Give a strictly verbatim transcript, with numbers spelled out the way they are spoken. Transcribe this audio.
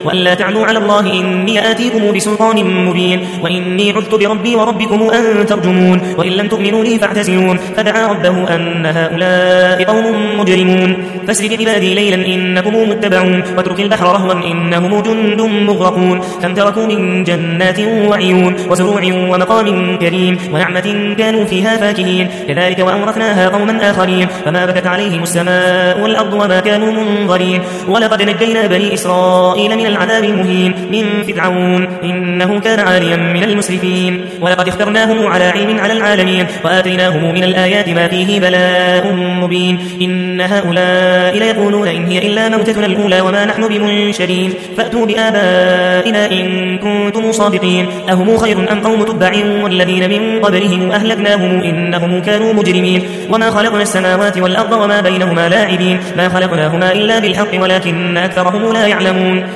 وألا تعلوا على الله إني آتيكم بسلطان مبين وإني عذت بربي وربكم أن ترجمون وإن لم تؤمنوا لي فاعتزلون فدعا ربه أن هؤلاء قوم مجرمون فاسر بعبادي ليلا إنكم متبعون واترك البحر رهوا إنهم جند مغرقون كم تركوا من جنات وعيون وزروع ومقام كريم ونعمة كانوا فيها فاكهين كذلك وأورثناها قوما آخرين فما بكت عليهم السماء والأرض وما كانوا منظرين ولقد نجينا بني إسرائيل من العذاب المهين من فرعون إنه كان عاليا من المسرفين ولقد اخترناهم على علم على العالمين وآتيناهم من الآيات ما فيه بلاء مبين إن هؤلاء ليقولون إن هي إلا موتتنا الأولى وما نحن بمنشرين فأتوا بآبائنا إن كنتم صادقين أهم خير أم قوم تبع والذين من قبلهم أهلكناهم إنهم كانوا مجرمين وما خلقنا السماوات والأرض وما بينهما لاعبين ما خلقناهما إلا بالحق ولكن أكثرهم لا يعلمون